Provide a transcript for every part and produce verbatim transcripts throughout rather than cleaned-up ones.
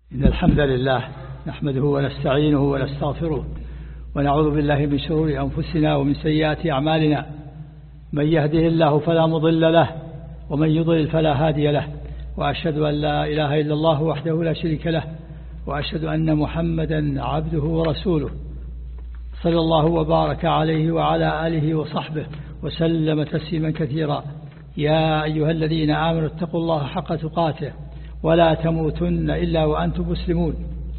إن الحمد لله نحمده ونستعينه ونستغفره ونعوذ بالله من شرور أنفسنا ومن سيئات أعمالنا. من يهده الله فلا مضل له ومن يضلل فلا هادي له، وأشهد أن لا إله إلا الله وحده لا شريك له، وأشهد أن محمدا عبده ورسوله صلى الله وبارك عليه وعلى آله وصحبه وسلم تسليما كثيرا. يا أيها الذين آمنوا اتقوا الله حق تقاته ولا تموتن إلا وأنتم مسلمون.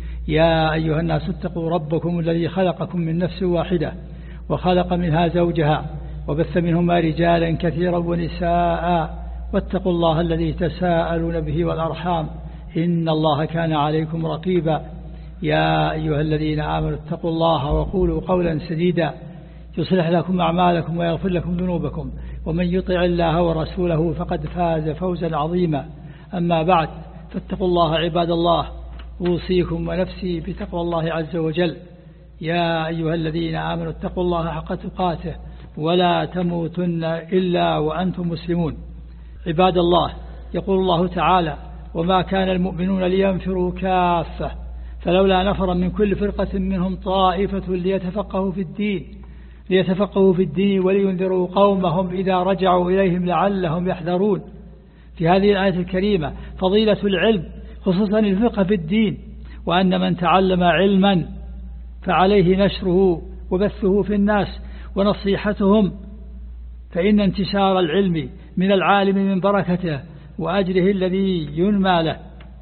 يا أيها الناس اتقوا ربكم الذي خلقكم من نفس واحدة وخلق منها زوجها وبث منهما رجالا كثيرا ونساء، واتقوا الله الذي تساءلون به والأرحام إن الله كان عليكم رقيبا. يا أيها الذين آمنوا اتقوا الله وقولوا قولا سديدا يصلح لكم أعمالكم ويغفر لكم ذنوبكم، ومن يطع الله ورسوله فقد فاز فوزا عظيما. أما بعد، فاتقوا الله عباد الله، أوصيكم ونفسي بتقوى الله عز وجل. يا أيها الذين آمنوا اتقوا الله حق تقاته ولا تموتن إلا وأنتم مسلمون. عباد الله، يقول الله تعالى: وما كان المؤمنون لينفروا كافة فلولا نفر من كل فرقة منهم طائفة ليتفقهوا في الدين ليتفقهوا في الدين ولينذروا قومهم إذا رجعوا إليهم لعلهم يحذرون. في هذه الآية الكريمة فضيلة العلم، خصوصا الفقه في الدين، وأن من تعلم علما فعليه نشره وبثه في الناس ونصيحتهم، فإن انتشار العلم من العالم من بركته وأجره الذي ينمى له.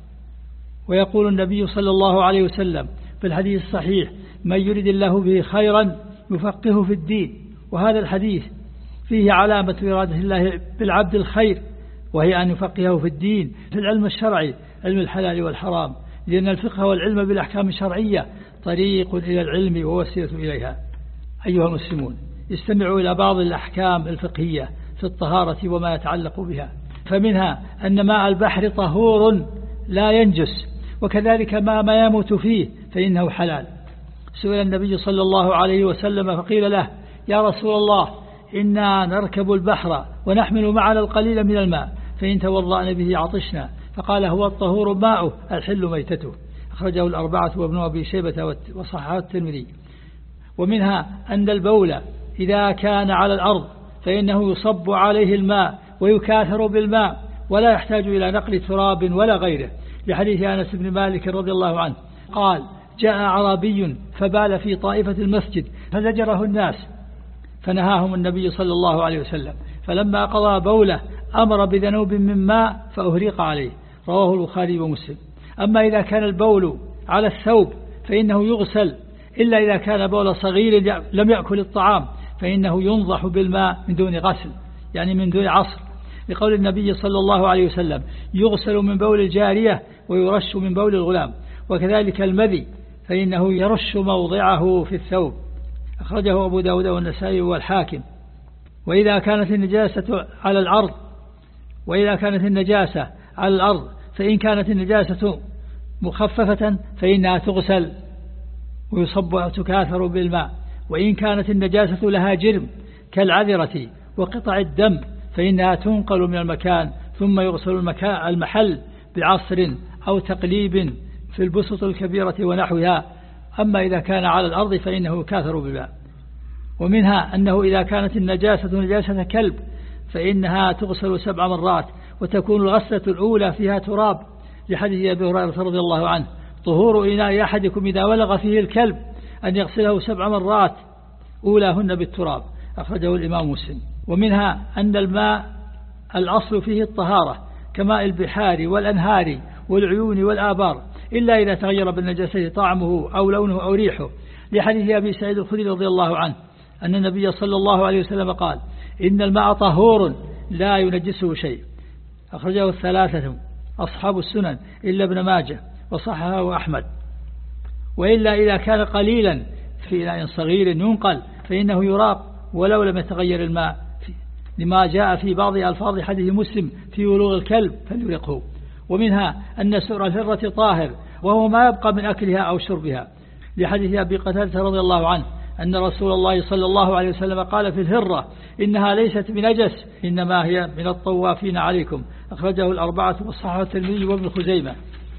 ويقول النبي صلى الله عليه وسلم في الحديث الصحيح: من يريد الله به خيرا يفقهه في الدين. وهذا الحديث فيه علامة إرادة الله بالعبد الخير، وهي أن يفقهه في الدين، في العلم الشرعي، علم الحلال والحرام، لأن الفقه والعلم بالأحكام الشرعية طريق إلى العلم ووسيلة إليها. أيها المسلمون، استمعوا إلى بعض الأحكام الفقهية في الطهارة وما يتعلق بها. فمنها أن ماء البحر طهور لا ينجس، وكذلك ما ما يموت فيه فإنه حلال. سئل النبي صلى الله عليه وسلم فقيل له: يا رسول الله، إنا نركب البحر ونحمل معنا القليل من الماء، فإن توضأنا به عطشنا. فقال: هو الطهور ماؤه الحل ميتته. أخرجه الأربعة وابن أبي شيبة وصححه الترمذي. ومنها أن البول إذا كان على الأرض فإنه يصب عليه الماء ويكاثر بالماء ولا يحتاج إلى نقل تراب ولا غيره، لحديث أنس بن مالك رضي الله عنه قال: جاء أعرابي فبال في طائفة المسجد فزجره الناس، فنهاهم النبي صلى الله عليه وسلم، فلما قضى بوله أمر بذنوب من ماء فأهريق عليه. رواه البخاري ومسلم. أما إذا كان البول على الثوب فإنه يغسل، إلا إذا كان بول صغير لم يأكل الطعام فإنه ينضح بالماء من دون غسل، يعني من دون عصر، لقول النبي صلى الله عليه وسلم: يغسل من بول الجارية ويرش من بول الغلام. وكذلك المذي فإنه يرش موضعه في الثوب. أخرجه أبو داود والنسائي والحاكم. وإذا كانت النجاسة على الأرض وإذا كانت النجاسة على الأرض فإن كانت النجاسة مخففة فإنها تغسل ويصب وتكاثر بالماء. وإن كانت النجاسة لها جرم كالعذرة وقطع الدم فإنها تنقل من المكان ثم يغسل المكان المحل بعصر أو تقليب في البسط الكبيرة ونحوها. أما إذا كان على الأرض فإنه يكاثر بالماء. ومنها أنه إذا كانت النجاسة نجاسة كلب فإنها تغسل سبع مرات، وتكون الغسلة الأولى فيها تراب، لحديث أبي هريرة رضي الله عنه: طهور إناء أحدكم إذا ولغ فيه الكلب أن يغسله سبع مرات أولاهن بالتراب. أخرجه الإمام مسلم. ومنها أن الماء الأصل فيه الطهارة كماء البحار والأنهار والعيون والآبار، إلا إذا تغير بالنجاسة طعمه أو لونه أو ريحه، لحديث أبي سعيد الخدري رضي الله عنه أن النبي صلى الله عليه وسلم قال: إن الماء طهور لا ينجسه شيء. أخرجه الثلاثة أصحاب السنن إلا ابن ماجه وصححه أحمد. وإلا إذا كان قليلا في إناء صغير ينقل فإنه يراق ولو لم يتغير الماء، لما جاء في بعض ألفاظ حديث مسلم في ولوغ الكلب فليرقه. ومنها أن سؤر الهرة طاهر، وهو ما يبقى من أكلها أو شربها، لحديث أبي قتادة رضي الله عنه أن رسول الله صلى الله عليه وسلم قال في الهرة: إنها ليست بنجس، إنما هي من الطوافين عليكم. أخرجه الأربعة والصحابة الترمذي وابن خزيمة.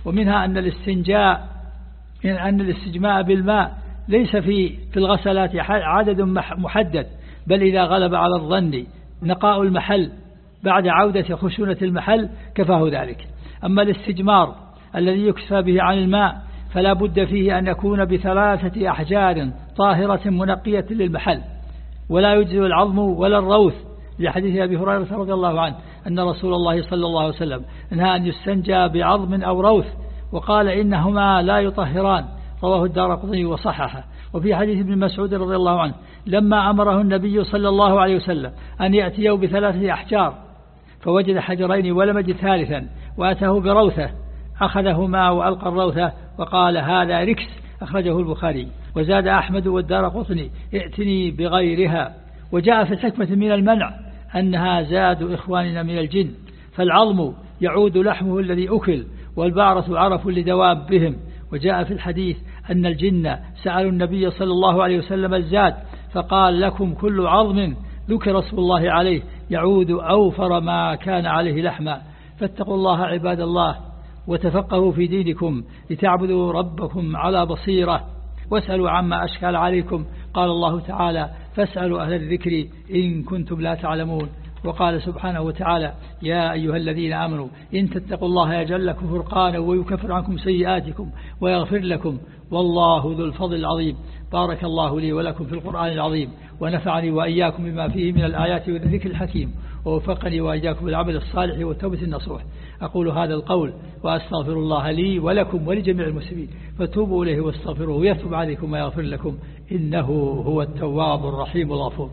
ومنها أن الاستنجاء أن الاستجماء بالماء ليس في في الغسلات عدد محدد، بل إذا غلب على الظن نقاء المحل بعد عودة خشونة المحل كفاه ذلك. أما الاستجمار الذي يكسى به عن الماء فلا بد فيه أن يكون بثلاثة أحجار طاهرة منقية للمحل، ولا يجزئ العظم ولا الروث، لحديث أبي هريرة رضي الله عنه أن رسول الله صلى الله عليه وسلم نهى أن يستنجى بعظم أو روث، وقال إنهما لا يطهران، رواه الدارقطني وصححه. وفي حديث ابن مسعود رضي الله عنه لما أمره النبي صلى الله عليه وسلم أن يأتيه بثلاثة أحجار فوجد حجرين ولم يجد ثالثا وأتاه بروثة، أخذهما وألقى الروثة وقال هذا ركس، أخرجه البخاري. وزاد أحمد والدارقطني ائتني بغيرها. وجاء في الحكمة من المنع أنها زاد إخواننا من الجن، فالعظم يعود لحمه الذي أكل، والبعرة عرف لدوابهم. وجاء في الحديث أن الجن سألوا النبي صلى الله عليه وسلم الزاد فقال لكم كل عظم ذكر اسم الله عليه يعود أوفر ما كان عليه لحما. فاتقوا الله عباد الله وتفقهوا في دينكم لتعبدوا ربكم على بصيرة، واسألوا عما أشكال عليكم. قال الله تعالى فاسألوا أهل الذكر إن كنتم لا تعلمون. وقال سبحانه وتعالى يا أيها الذين آمنوا إن تتقوا الله يجعل لكم فرقانا ويكفر عنكم سيئاتكم ويغفر لكم والله ذو الفضل العظيم. بارك الله لي ولكم في القرآن العظيم، ونفعني وإياكم بما فيه من الآيات والذكر الحكيم، ووفقني وإياكم بالعمل الصالح والتوبة النصوح. أقول هذا القول وأستغفر الله لي ولكم ولجميع المسلمين، فتوبوا إليه واستغفروه يتوب عليكم ويغفر لكم إنه هو التواب الرحيم الغفور.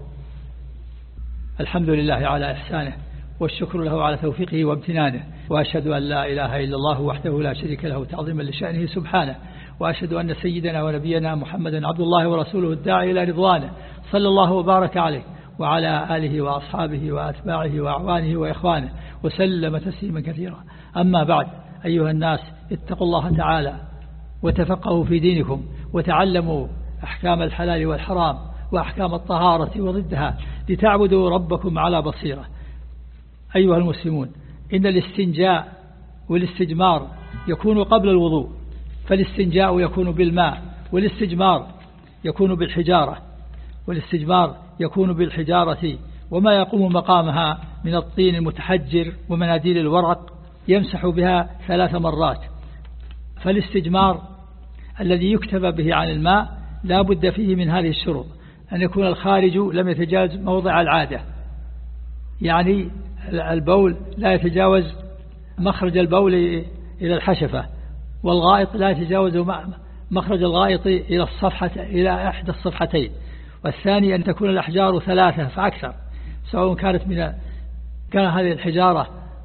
الحمد لله على إحسانه، والشكر له على توفيقه وامتنانه، وأشهد أن لا إله إلا الله وحده لا شريك له تعظيما لشأنه سبحانه، وأشهد أن سيدنا ونبينا محمدا عبد الله ورسوله الداعي إلى رضوانه، صلى الله وبارك عليه وعلى آله وأصحابه وأتباعه وأعوانه وإخوانه وسلم تسليما كثيرا. أما بعد، أيها الناس اتقوا الله تعالى وتفقهوا في دينكم، وتعلموا أحكام الحلال والحرام وأحكام الطهارة وضدها لتعبدوا ربكم على بصيرة. أيها المسلمون، إن الاستنجاء والاستجمار يكون قبل الوضوء، فالاستنجاء يكون بالماء، والاستجمار يكون بالحجارة، والاستجمار يكون بالحجارة وما يقوم مقامها من الطين المتحجر ومناديل الورق يمسح بها ثلاث مرات. فالاستجمار الذي يكتب به عن الماء لا بد فيه من هذه الشروط: أن يكون الخارج لم يتجاوز موضع العادة، يعني البول لا يتجاوز مخرج البول إلى الحشفة، والغائط لا يتجاوز مخرج الغائط إلى الصفحة إلى إحدى الصفحتين. والثاني أن تكون الأحجار ثلاثة فأكثر، سواء كانت من كان هذه الحجارة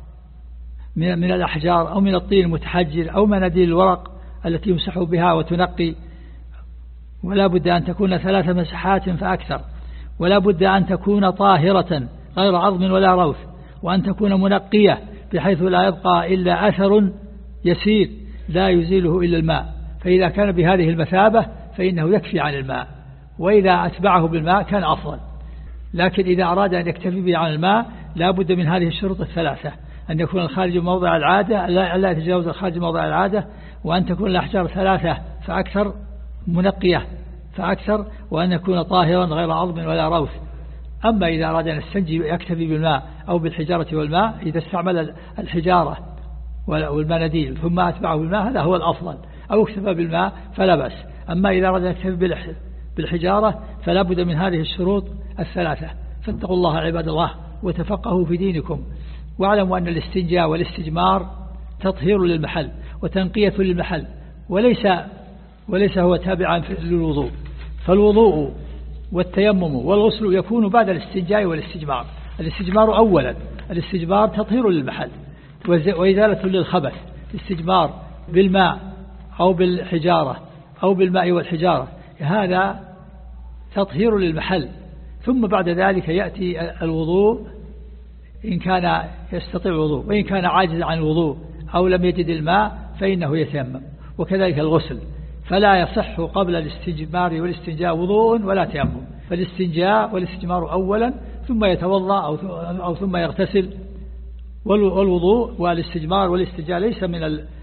من من الأحجار أو من الطين المتحجر أو مناديل الورق التي يمسح بها وتنقي. ولا بد أن تكون ثلاث مسحات فأكثر، ولا بد أن تكون طاهرة غير عظم ولا روث، وأن تكون منقية بحيث لا يبقى إلا أثر يسير لا يزيله إلا الماء. فإذا كان بهذه المثابة فإنه يكفي عن الماء، وإذا أتبعه بالماء كان أفضل. لكن إذا أراد أن يكتفي به عن الماء لا بد من هذه الشروط الثلاثة: أن يكون الخارج موضع العادة، لا يتجاوز الخارج موضع العادة، وأن تكون الأحجار ثلاثة فأكثر منقية فأكثر، وأن يكون طاهرا غير عظم ولا روث. أما إذا أراد أن يستنجي يكتفي بالماء أو بالحجارة والماء، إذا استعمل الحجارة والمناديل ثم أتبعه بالماء هذا هو الأفضل، أو اكتفى بالماء فلا بأس. أما إذا أراد أن يكتفي بالحجارة فلا بد من هذه الشروط الثلاثة. فاتقوا الله عباد الله وتفقهوا في دينكم، واعلموا أن الاستنجاء والاستجمار تطهير للمحل وتنقية للمحل، وليس وليس هو تابعا للوضوء. فالوضوء والتيمم والغسل يكون بعد الاستنجاء والاستجمار. الاستجمار أولا، الاستجمار تطهير للمحل وإزالة للخبث. الاستجمار بالماء أو بالحجارة أو بالماء والحجارة هذا تطهير للمحل. ثم بعد ذلك يأتي الوضوء إن كان يستطيع الوضوء، وإن كان عاجز عن الوضوء أو لم يجد الماء فإنه يتيمم. وكذلك الغسل، فلا يصح قبل الاستجمار والاستنجاء وضوء ولا تيمم. فالاستنجاء والاستجمار أولا، ثم يتوضأ أو ثم يغتسل. والوضوء والاستجمار والاستنجاء ليس من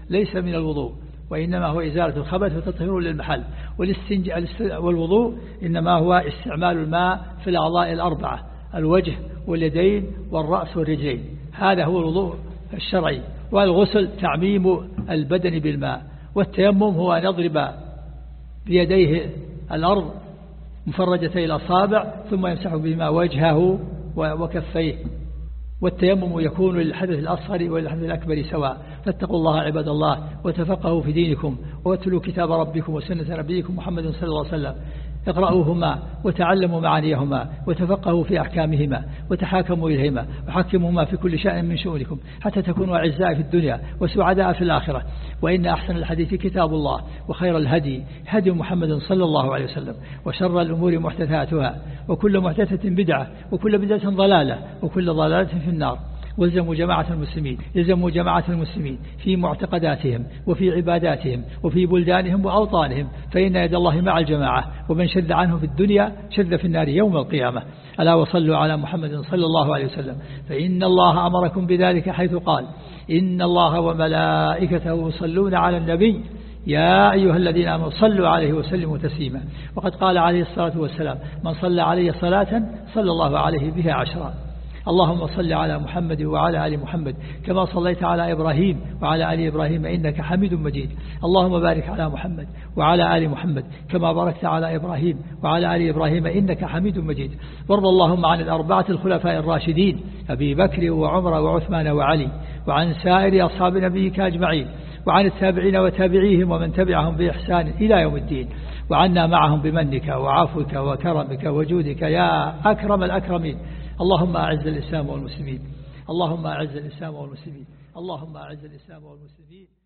ليس من الوضوء، وإنما هو إزالة الخبث وتطهير للمحل. والاستنجاء والوضوء إنما هو استعمال الماء في الأعضاء الأربعة: الوجه واليدين والرأس والرجلين، هذا هو الوضوء الشرعي. والغسل تعميم البدن بالماء. والتيمم هو أن يضرب بيديه الأرض مفرجتي الأصابع ثم يمسح بما وجهه وكفيه. والتيمم يكون للحدث الأصغر وللحدث الأكبر سواء. فاتقوا الله عباد الله وتفقهوا في دينكم واتلوا كتاب ربكم وسنة نبيكم محمد صلى الله عليه وسلم. اقرأوهما وتعلموا معانيهما وتفقهوا في أحكامهما وتحاكموا إليهما وحكموهما في كل شأن من شؤونكم حتى تكونوا أعزاء في الدنيا وسعداء في الآخرة. وإن أحسن الحديث كتاب الله وخير الهدي هدي محمد صلى الله عليه وسلم وشر الأمور محدثاتها وكل محدثة بدعة وكل بدعة ضلالة وكل ضلالة في النار. والزموا جماعة المسلمين يلزموا جماعة المسلمين في معتقداتهم وفي عباداتهم وفي بلدانهم وأوطانهم، فإن يد الله مع الجماعة، ومن شذ عنه في الدنيا شذ في النار يوم القيامة. ألا وصلوا على محمد صلى الله عليه وسلم، فإن الله أمركم بذلك حيث قال: إن الله وملائكته يصلون على النبي يا أيها الذين آمنوا صلوا عليه وسلموا تسليما. وقد قال عليه الصلاة والسلام: من صلى عليه صلاة صلى الله عليه بها عشرا. اللهم صل على محمد وعلى آل محمد كما صليت على إبراهيم وعلى آل إبراهيم إنك حميد مجيد. اللهم بارك على محمد وعلى آل محمد كما باركت على إبراهيم وعلى آل إبراهيم إنك حميد مجيد. وارض اللهم عن الأربعة الخلفاء الراشدين أبي بكر وعمر وعثمان وعلي، وعن سائر أصحاب نبيك أجمعين، وعن التابعين وتابعيهم ومن تبعهم بإحسان إلى يوم الدين، وعنا معهم بمنك وعفوك وكرمك وجودك يا أكرم الأكرمين. اللهم أعز الإسلام والمسلمين، اللهم أعز الإسلام والمسلمين، اللهم أعز الإسلام والمسلمين.